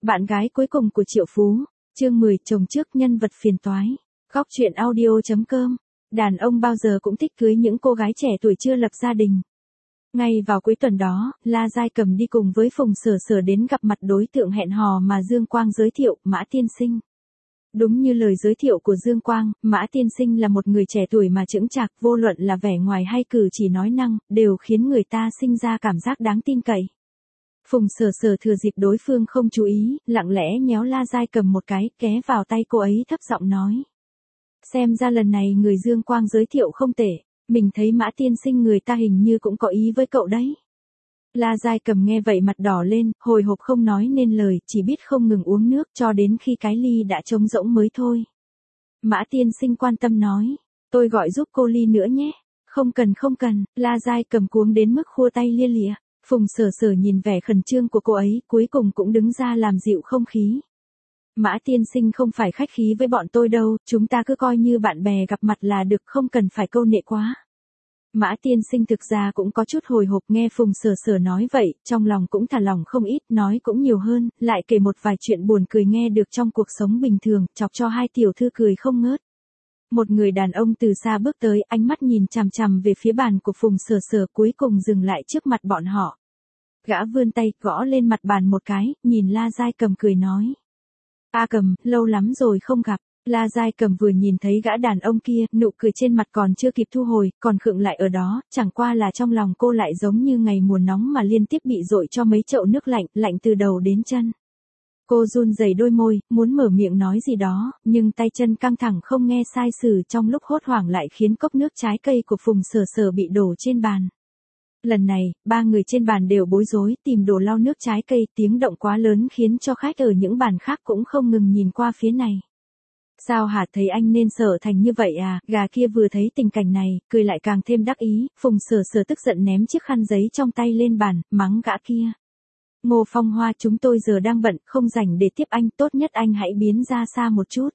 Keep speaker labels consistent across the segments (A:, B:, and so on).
A: Bạn gái cuối cùng của Triệu Phú, chương 10 chồng trước nhân vật phiền toái. Góc truyện audio.com. Đàn ông bao giờ cũng thích cưới những cô gái trẻ tuổi chưa lập gia đình. Ngay vào cuối tuần đó, La Giai Cầm đi cùng với Phùng Sở Sở đến gặp mặt đối tượng hẹn hò mà Dương Quang giới thiệu, Mã Tiên Sinh. Đúng như lời giới thiệu của Dương Quang, Mã Tiên Sinh là một người trẻ tuổi mà chững chạc, vô luận là vẻ ngoài hay cử chỉ nói năng, đều khiến người ta sinh ra cảm giác đáng tin cậy. Phùng Sở Sở thừa dịp đối phương không chú ý, lặng lẽ nhéo La Giai Cầm một cái, ké vào tay cô ấy thấp giọng nói. Xem ra lần này người Dương Quang giới thiệu không tệ, mình thấy Mã Tiên Sinh người ta hình như cũng có ý với cậu đấy. La Giai Cầm nghe vậy mặt đỏ lên, hồi hộp không nói nên lời, chỉ biết không ngừng uống nước cho đến khi cái ly đã trống rỗng mới thôi. Mã Tiên Sinh quan tâm nói, tôi gọi giúp cô ly nữa nhé. Không cần, La Giai Cầm cuống đến mức khua tay lia lịa. Phùng Sở Sở nhìn vẻ khẩn trương của cô ấy, cuối cùng cũng đứng ra làm dịu không khí. Mã Tiên Sinh không phải khách khí với bọn tôi đâu, chúng ta cứ coi như bạn bè gặp mặt là được, không cần phải câu nệ quá. Mã Tiên Sinh thực ra cũng có chút hồi hộp nghe Phùng Sở Sở nói vậy, trong lòng cũng thả lỏng không ít, nói cũng nhiều hơn, lại kể một vài chuyện buồn cười nghe được trong cuộc sống bình thường, chọc cho hai tiểu thư cười không ngớt. Một người đàn ông từ xa bước tới, ánh mắt nhìn chằm chằm về phía bàn của Phùng Sở Sở, cuối cùng dừng lại trước mặt bọn họ. Gã vươn tay, gõ lên mặt bàn một cái, nhìn La Giai Cầm cười nói. A Cầm, lâu lắm rồi không gặp. La Giai Cầm vừa nhìn thấy gã đàn ông kia, nụ cười trên mặt còn chưa kịp thu hồi, còn khựng lại ở đó, chẳng qua là trong lòng cô lại giống như ngày mùa nóng mà liên tiếp bị dội cho mấy chậu nước lạnh, lạnh từ đầu đến chân. Cô run rẩy đôi môi, muốn mở miệng nói gì đó, nhưng tay chân căng thẳng không nghe sai sử, trong lúc hốt hoảng lại khiến cốc nước trái cây của Phùng Sở Sở bị đổ trên bàn. Lần này, ba người trên bàn đều bối rối, tìm đồ lau nước trái cây, tiếng động quá lớn khiến cho khách ở những bàn khác cũng không ngừng nhìn qua phía này. Sao hả, thấy anh nên sợ thành như vậy à? Gà kia vừa thấy tình cảnh này, cười lại càng thêm đắc ý, Phùng Sở Sở tức giận ném chiếc khăn giấy trong tay lên bàn, mắng gã kia. Ngô Phong Hoa, chúng tôi giờ đang bận, không rảnh để tiếp anh, tốt nhất anh hãy biến ra xa một chút.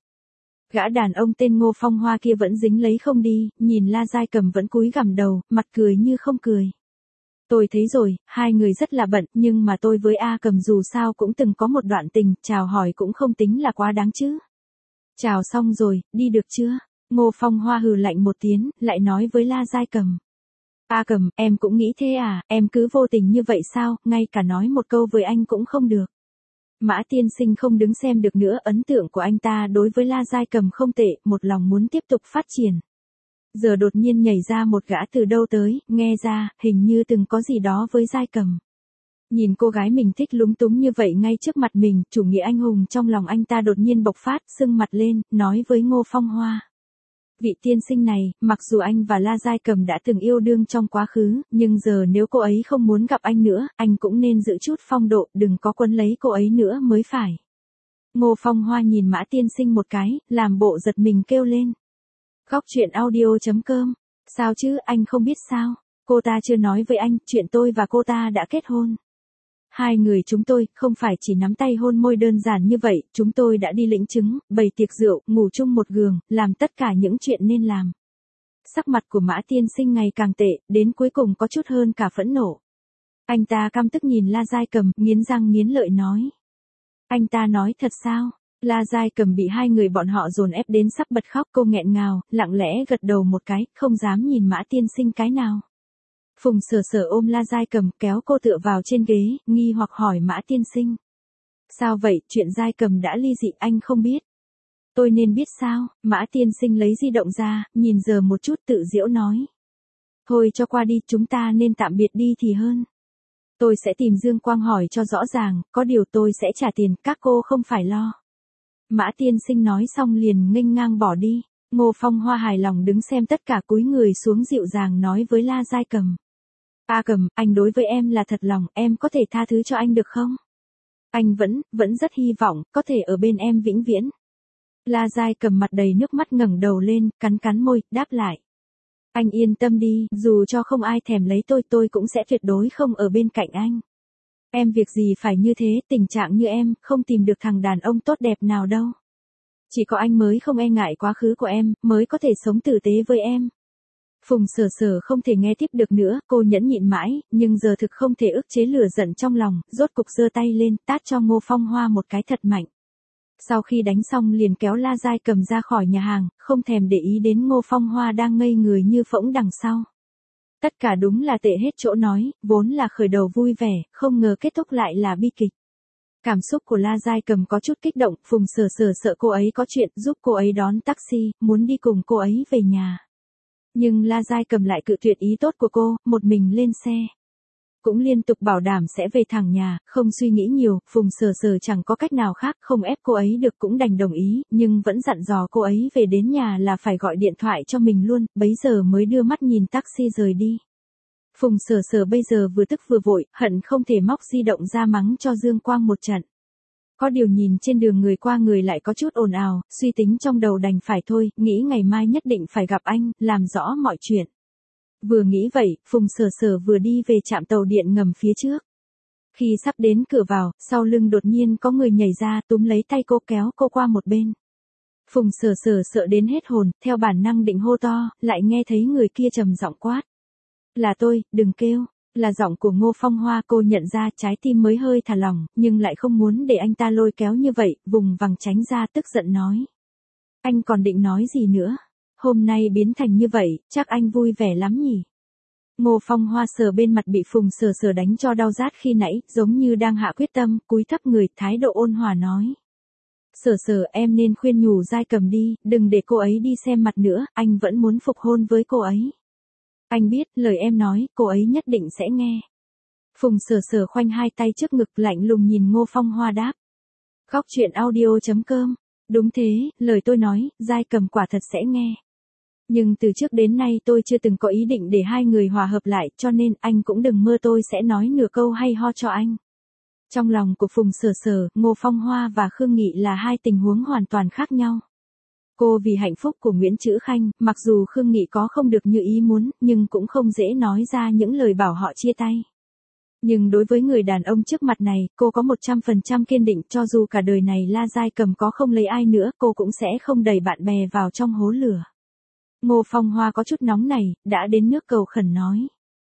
A: Gã đàn ông tên Ngô Phong Hoa kia vẫn dính lấy không đi, nhìn La Giai Cầm vẫn cúi gằm đầu, mặt cười như không cười. Tôi thấy rồi, hai người rất là bận, nhưng mà tôi với A Cầm dù sao cũng từng có một đoạn tình, chào hỏi cũng không tính là quá đáng chứ. Chào xong rồi, đi được chưa? Ngô Phong Hoa hừ lạnh một tiếng, lại nói với La Giai Cầm. A Cầm, em cũng nghĩ thế à, em cứ vô tình như vậy sao, ngay cả nói một câu với anh cũng không được. Mã Tiên Sinh không đứng xem được nữa, ấn tượng của anh ta đối với La Giai Cầm không tệ, một lòng muốn tiếp tục phát triển. Giờ đột nhiên nhảy ra một gã từ đâu tới, nghe ra, hình như từng có gì đó với Giai Cầm. Nhìn cô gái mình thích lúng túng như vậy ngay trước mặt mình, chủ nghĩa anh hùng trong lòng anh ta đột nhiên bộc phát, sưng mặt lên, nói với Ngô Phong Hoa. Vị tiên sinh này, mặc dù anh và La Giai Cầm đã từng yêu đương trong quá khứ, nhưng giờ nếu cô ấy không muốn gặp anh nữa, anh cũng nên giữ chút phong độ, đừng có quấn lấy cô ấy nữa mới phải. Ngô Phong Hoa nhìn Mã Tiên Sinh một cái, làm bộ giật mình kêu lên. Góc truyện audio.com. Sao chứ, anh không biết sao? Cô ta chưa nói với anh, chuyện tôi và cô ta đã kết hôn. Hai người chúng tôi, không phải chỉ nắm tay hôn môi đơn giản như vậy, chúng tôi đã đi lĩnh chứng, bày tiệc rượu, ngủ chung một giường, làm tất cả những chuyện nên làm. Sắc mặt của Mã Tiên Sinh ngày càng tệ, đến cuối cùng có chút hơn cả phẫn nộ. Anh ta căm tức nhìn La Giai Cầm, nghiến răng nghiến lợi nói. Anh ta nói thật sao? La Giai Cầm bị hai người bọn họ dồn ép đến sắp bật khóc, cô nghẹn ngào, lặng lẽ gật đầu một cái, không dám nhìn Mã Tiên Sinh cái nào. Phùng Sở Sở ôm La Giai Cầm, kéo cô tựa vào trên ghế, nghi hoặc hỏi Mã Tiên Sinh. Sao vậy, chuyện Giai Cầm đã ly dị anh không biết? Tôi nên biết sao? Mã Tiên Sinh lấy di động ra, nhìn giờ một chút tự giễu nói. Thôi cho qua đi, chúng ta nên tạm biệt đi thì hơn. Tôi sẽ tìm Dương Quang hỏi cho rõ ràng, có điều tôi sẽ trả tiền, các cô không phải lo. Mã Tiên Sinh nói xong liền nghênh ngang bỏ đi. Ngô Phong Hoa hài lòng đứng xem tất cả, cúi người xuống dịu dàng nói với La Giai Cầm. A Cầm, anh đối với em là thật lòng, em có thể tha thứ cho anh được không? Anh vẫn rất hy vọng, có thể ở bên em vĩnh viễn. La Giai Cầm mặt đầy nước mắt ngẩng đầu lên, cắn môi, đáp lại. Anh yên tâm đi, dù cho không ai thèm lấy tôi cũng sẽ tuyệt đối không ở bên cạnh anh. Em việc gì phải như thế, tình trạng như em, không tìm được thằng đàn ông tốt đẹp nào đâu. Chỉ có anh mới không e ngại quá khứ của em, mới có thể sống tử tế với em. Phùng Sở Sở không thể nghe tiếp được nữa, cô nhẫn nhịn mãi, nhưng giờ thực không thể ức chế lửa giận trong lòng, rốt cục giơ tay lên, tát cho Ngô Phong Hoa một cái thật mạnh. Sau khi đánh xong liền kéo La Giai Cầm ra khỏi nhà hàng, không thèm để ý đến Ngô Phong Hoa đang ngây người như phỗng đằng sau. Tất cả đúng là tệ hết chỗ nói, vốn là khởi đầu vui vẻ, không ngờ kết thúc lại là bi kịch. Cảm xúc của La Giai Cầm có chút kích động, Phùng Sở Sở sợ cô ấy có chuyện, giúp cô ấy đón taxi, muốn đi cùng cô ấy về nhà. Nhưng La Giai Cầm lại cự tuyệt ý tốt của cô, một mình lên xe. Cũng liên tục bảo đảm sẽ về thẳng nhà, không suy nghĩ nhiều, Phùng Sở Sở chẳng có cách nào khác, không ép cô ấy được cũng đành đồng ý, nhưng vẫn dặn dò cô ấy về đến nhà là phải gọi điện thoại cho mình luôn, bấy giờ mới đưa mắt nhìn taxi rời đi. Phùng Sở Sở bây giờ vừa tức vừa vội, hận không thể móc di động ra mắng cho Dương Quang một trận. Có điều nhìn trên đường người qua người lại có chút ồn ào, suy tính trong đầu đành phải thôi, nghĩ ngày mai nhất định phải gặp anh, làm rõ mọi chuyện. Vừa nghĩ vậy, Phùng Sở Sở vừa đi về trạm tàu điện ngầm phía trước. Khi sắp đến cửa vào, sau lưng đột nhiên có người nhảy ra túm lấy tay cô kéo cô qua một bên. Phùng Sở Sở sợ đến hết hồn, theo bản năng định hô to, lại nghe thấy người kia trầm giọng quát. Là tôi, đừng kêu. Là giọng của Ngô Phong Hoa, cô nhận ra, trái tim mới hơi thả lỏng, nhưng lại không muốn để anh ta lôi kéo như vậy, vùng vằng tránh ra, tức giận nói. Anh còn định nói gì nữa? Hôm nay biến thành như vậy, chắc anh vui vẻ lắm nhỉ? Ngô Phong Hoa sờ bên mặt bị Phùng Sở Sở đánh cho đau rát khi nãy, giống như đang hạ quyết tâm, cúi thấp người, thái độ ôn hòa nói. Sở Sở, em nên khuyên nhủ Giai Cầm đi, đừng để cô ấy đi xem mặt nữa, anh vẫn muốn phục hôn với cô ấy. Anh biết, lời em nói, cô ấy nhất định sẽ nghe. Phùng Sở Sở khoanh hai tay trước ngực, lạnh lùng nhìn Ngô Phong Hoa đáp. Góc truyện audio.com. Đúng thế, lời tôi nói, Giai Cầm quả thật sẽ nghe. Nhưng từ trước đến nay tôi chưa từng có ý định để hai người hòa hợp lại, cho nên anh cũng đừng mơ tôi sẽ nói nửa câu hay ho cho anh. Trong lòng của Phùng Sở Sở, Ngô Phong Hoa và Khương Nghị là hai tình huống hoàn toàn khác nhau. Cô vì hạnh phúc của Nguyễn Trữ Khanh, mặc dù Khương Nghị có không được như ý muốn, nhưng cũng không dễ nói ra những lời bảo họ chia tay. Nhưng đối với người đàn ông trước mặt này, cô có 100% kiên định, cho dù cả đời này La Giai Cầm có không lấy ai nữa, cô cũng sẽ không đẩy bạn bè vào trong hố lửa. Ngô Phong Hoa có chút nóng này, đã đến nước cầu khẩn nói.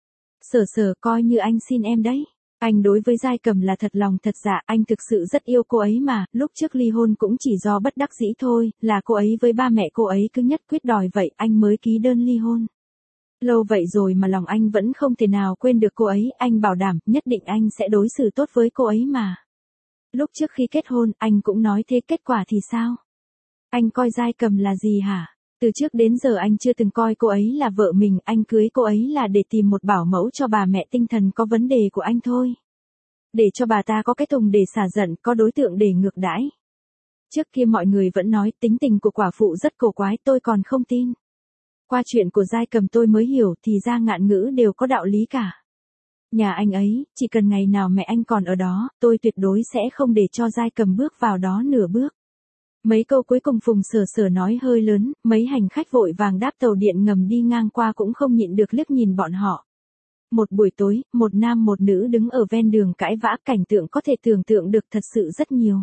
A: Sở Sở, coi như anh xin em đấy. Anh đối với Giai Cầm là thật lòng thật dạ, anh thực sự rất yêu cô ấy mà, lúc trước ly hôn cũng chỉ do bất đắc dĩ thôi, là cô ấy với ba mẹ cô ấy cứ nhất quyết đòi vậy, anh mới ký đơn ly hôn. Lâu vậy rồi mà lòng anh vẫn không thể nào quên được cô ấy, anh bảo đảm, nhất định anh sẽ đối xử tốt với cô ấy mà. Lúc trước khi kết hôn, anh cũng nói thế, kết quả thì sao? Anh coi Giai Cầm là gì hả? Từ trước đến giờ anh chưa từng coi cô ấy là vợ mình, anh cưới cô ấy là để tìm một bảo mẫu cho bà mẹ tinh thần có vấn đề của anh thôi. Để cho bà ta có cái thùng để xả giận, có đối tượng để ngược đãi. Trước kia mọi người vẫn nói tính tình của quả phụ rất cổ quái, tôi còn không tin. Qua chuyện của Giai Cầm tôi mới hiểu, thì ra ngạn ngữ đều có đạo lý cả. Nhà anh ấy, chỉ cần ngày nào mẹ anh còn ở đó, tôi tuyệt đối sẽ không để cho Giai Cầm bước vào đó nửa bước. Mấy câu cuối cùng Phùng Sở Sở nói hơi lớn, mấy hành khách vội vàng đáp tàu điện ngầm đi ngang qua cũng không nhịn được liếc nhìn bọn họ. Một buổi tối, một nam một nữ đứng ở ven đường cãi vã, cảnh tượng có thể tưởng tượng được thật sự rất nhiều.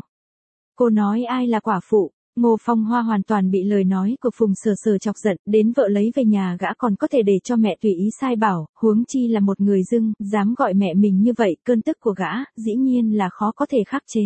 A: Cô nói ai là quả phụ? Ngô Phong Hoa hoàn toàn bị lời nói của Phùng Sở Sở chọc giận, đến vợ lấy về nhà gã còn có thể để cho mẹ tùy ý sai bảo, huống chi là một người dưng, dám gọi mẹ mình như vậy, cơn tức của gã, dĩ nhiên là khó có thể khắc chế.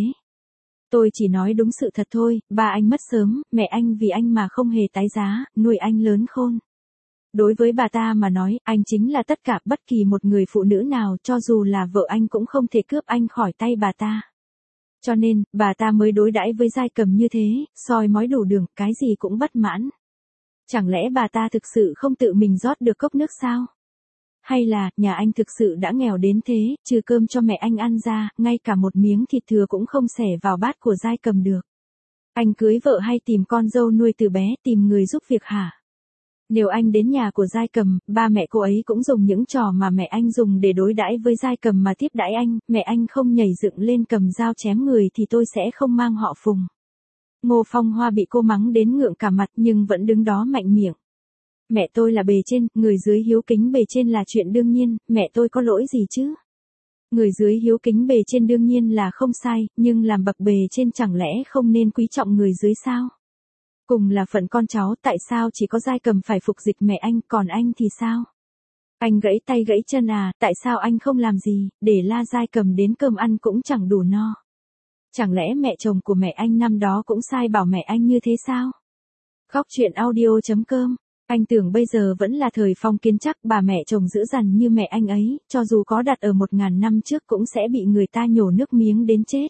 A: Tôi chỉ nói đúng sự thật thôi, ba anh mất sớm, mẹ anh vì anh mà không hề tái giá, nuôi anh lớn khôn. Đối với bà ta mà nói, anh chính là tất cả, bất kỳ một người phụ nữ nào, cho dù là vợ anh cũng không thể cướp anh khỏi tay bà ta. Cho nên, bà ta mới đối đãi với Giai Cầm như thế, soi mói đủ đường, cái gì cũng bất mãn. Chẳng lẽ bà ta thực sự không tự mình rót được cốc nước sao? Hay là, nhà anh thực sự đã nghèo đến thế, trừ cơm cho mẹ anh ăn ra, ngay cả một miếng thịt thừa cũng không xẻ vào bát của Giai Cầm được. Anh cưới vợ hay tìm con dâu nuôi từ bé, tìm người giúp việc hả? Nếu anh đến nhà của Giai Cầm, ba mẹ cô ấy cũng dùng những trò mà mẹ anh dùng để đối đãi với Giai Cầm mà tiếp đãi anh, mẹ anh không nhảy dựng lên cầm dao chém người thì tôi sẽ không mang họ Phùng. Ngô Phong Hoa bị cô mắng đến ngượng cả mặt nhưng vẫn đứng đó mạnh miệng. Mẹ tôi là bề trên, người dưới hiếu kính bề trên là chuyện đương nhiên, mẹ tôi có lỗi gì chứ? Người dưới hiếu kính bề trên đương nhiên là không sai, nhưng làm bậc bề trên chẳng lẽ không nên quý trọng người dưới sao? Cùng là phận con cháu, tại sao chỉ có Giai Cầm phải phục dịch mẹ anh, còn anh thì sao? Anh gãy tay gãy chân à, tại sao anh không làm gì, để la Giai Cầm đến cơm ăn cũng chẳng đủ no. Chẳng lẽ mẹ chồng của mẹ anh năm đó cũng sai bảo mẹ anh như thế sao? Góc truyện audio.com. Anh tưởng bây giờ vẫn là thời phong kiến chắc bà mẹ chồng dữ dằn như mẹ anh ấy, cho dù có đặt ở 1000 năm trước cũng sẽ bị người ta nhổ nước miếng đến chết.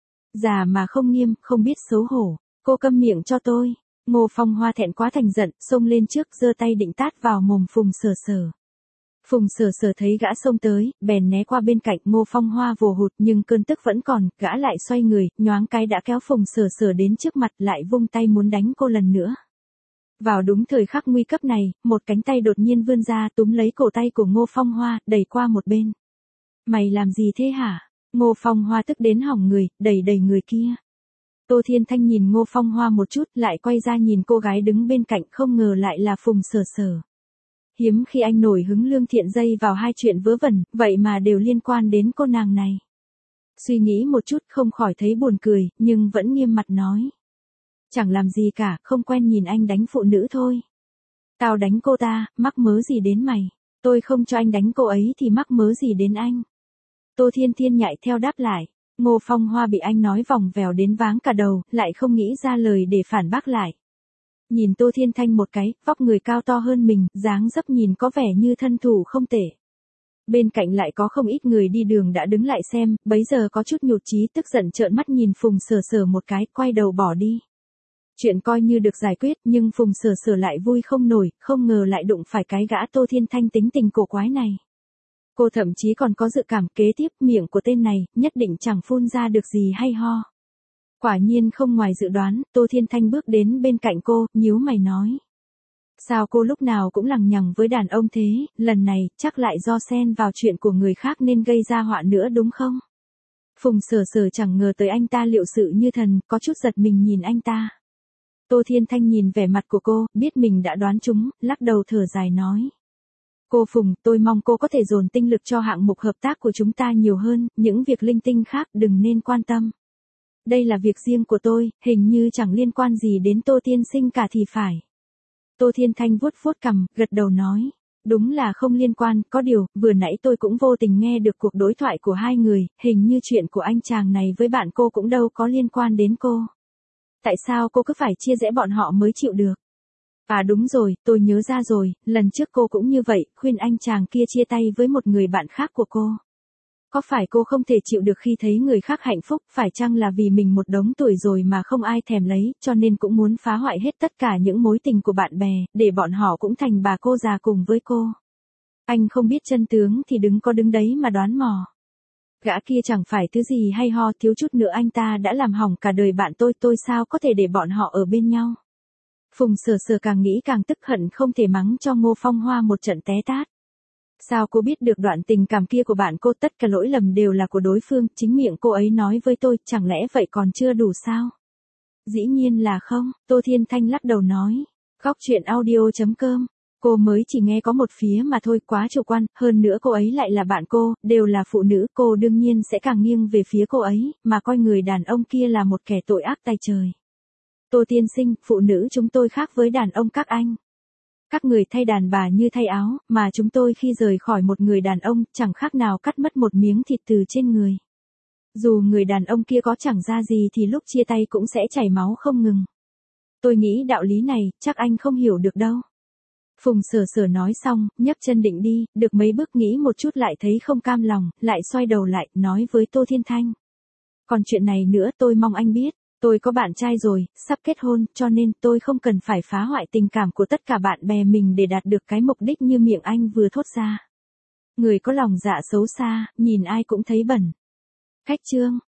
A: Già mà không nghiêm, không biết xấu hổ. Cô câm miệng cho tôi. Ngô Phong Hoa thẹn quá thành giận, xông lên trước giơ tay định tát vào mồm Phùng Sở Sở. Phùng Sở Sở thấy gã xông tới, bèn né qua bên cạnh. Ngô Phong Hoa vồ hụt nhưng cơn tức vẫn còn, gã lại xoay người, nhoáng cái đã kéo Phùng Sở Sở đến trước mặt, lại vung tay muốn đánh cô lần nữa. Vào đúng thời khắc nguy cấp này, một cánh tay đột nhiên vươn ra túm lấy cổ tay của Ngô Phong Hoa, đẩy qua một bên. Mày làm gì thế hả? Ngô Phong Hoa tức đến hỏng người, đẩy người kia. Tô Thiên Thanh nhìn Ngô Phong Hoa một chút, lại quay ra nhìn cô gái đứng bên cạnh, không ngờ lại là Phùng Sở Sở. Hiếm khi anh nổi hứng lương thiện dây vào hai chuyện vớ vẩn, vậy mà đều liên quan đến cô nàng này. Suy nghĩ một chút không khỏi thấy buồn cười, nhưng vẫn nghiêm mặt nói. Chẳng làm gì cả, không quen nhìn anh đánh phụ nữ thôi. Tao đánh cô ta, mắc mớ gì đến mày? Tôi không cho anh đánh cô ấy thì mắc mớ gì đến anh? Tô Thiên Thiên nhại theo đáp lại. Ngô Phong Hoa bị anh nói vòng vèo đến váng cả đầu, lại không nghĩ ra lời để phản bác lại. Nhìn Tô Thiên Thanh một cái, vóc người cao to hơn mình, dáng dấp nhìn có vẻ như thân thủ không tệ. Bên cạnh lại có không ít người đi đường đã đứng lại xem, bấy giờ có chút nhụt chí tức giận trợn mắt nhìn Phùng Sở Sở một cái, quay đầu bỏ đi. Chuyện coi như được giải quyết, nhưng Phùng Sở Sở lại vui không nổi, không ngờ lại đụng phải cái gã Tô Thiên Thanh tính tình cổ quái này. Cô thậm chí còn có dự cảm kế tiếp miệng của tên này, nhất định chẳng phun ra được gì hay ho. Quả nhiên không ngoài dự đoán, Tô Thiên Thanh bước đến bên cạnh cô, nhíu mày nói. Sao cô lúc nào cũng lằng nhằng với đàn ông thế, lần này chắc lại do xen vào chuyện của người khác nên gây ra họa nữa đúng không? Phùng Sở Sở chẳng ngờ tới anh ta liệu sự như thần, có chút giật mình nhìn anh ta. Tô Thiên Thanh nhìn vẻ mặt của cô, biết mình đã đoán trúng, lắc đầu thở dài nói. Cô Phùng, tôi mong cô có thể dồn tinh lực cho hạng mục hợp tác của chúng ta nhiều hơn, những việc linh tinh khác đừng nên quan tâm. Đây là việc riêng của tôi, hình như chẳng liên quan gì đến Tô Tiên Sinh cả thì phải. Tô Thiên Thanh vuốt cằm, gật đầu nói. Đúng là không liên quan, có điều, vừa nãy tôi cũng vô tình nghe được cuộc đối thoại của hai người, hình như chuyện của anh chàng này với bạn cô cũng đâu có liên quan đến cô. Tại sao cô cứ phải chia rẽ bọn họ mới chịu được? À đúng rồi, tôi nhớ ra rồi, lần trước cô cũng như vậy, khuyên anh chàng kia chia tay với một người bạn khác của cô. Có phải cô không thể chịu được khi thấy người khác hạnh phúc, phải chăng là vì mình một đống tuổi rồi mà không ai thèm lấy, cho nên cũng muốn phá hoại hết tất cả những mối tình của bạn bè, để bọn họ cũng thành bà cô già cùng với cô. Anh không biết chân tướng thì đứng đấy mà đoán mò. Gã kia chẳng phải thứ gì hay ho, thiếu chút nữa anh ta đã làm hỏng cả đời bạn tôi sao có thể để bọn họ ở bên nhau. Phùng Sở Sở càng nghĩ càng tức hận không thể mắng cho Ngô Phong Hoa một trận té tát. Sao cô biết được đoạn tình cảm kia của bạn cô, tất cả lỗi lầm đều là của đối phương, chính miệng cô ấy nói với tôi, chẳng lẽ vậy còn chưa đủ sao? Dĩ nhiên là không, Tô Thiên Thanh lắc đầu nói. Góc truyện audio.com. Cô mới chỉ nghe có một phía mà thôi, quá chủ quan, hơn nữa cô ấy lại là bạn cô, đều là phụ nữ, cô đương nhiên sẽ càng nghiêng về phía cô ấy, mà coi người đàn ông kia là một kẻ tội ác tày trời. Tô Tiên Sinh, phụ nữ chúng tôi khác với đàn ông các anh. Các người thay đàn bà như thay áo, mà chúng tôi khi rời khỏi một người đàn ông, chẳng khác nào cắt mất một miếng thịt từ trên người. Dù người đàn ông kia có chẳng ra gì thì lúc chia tay cũng sẽ chảy máu không ngừng. Tôi nghĩ đạo lý này, chắc anh không hiểu được đâu. Phùng Sở Sở nói xong, nhấc chân định đi, được mấy bước nghĩ một chút lại thấy không cam lòng, lại xoay đầu lại, nói với Tô Thiên Thanh. Còn chuyện này nữa tôi mong anh biết. Tôi có bạn trai rồi, sắp kết hôn, cho nên tôi không cần phải phá hoại tình cảm của tất cả bạn bè mình để đạt được cái mục đích như miệng anh vừa thốt ra. Người có lòng dạ xấu xa, nhìn ai cũng thấy bẩn. Khách chương.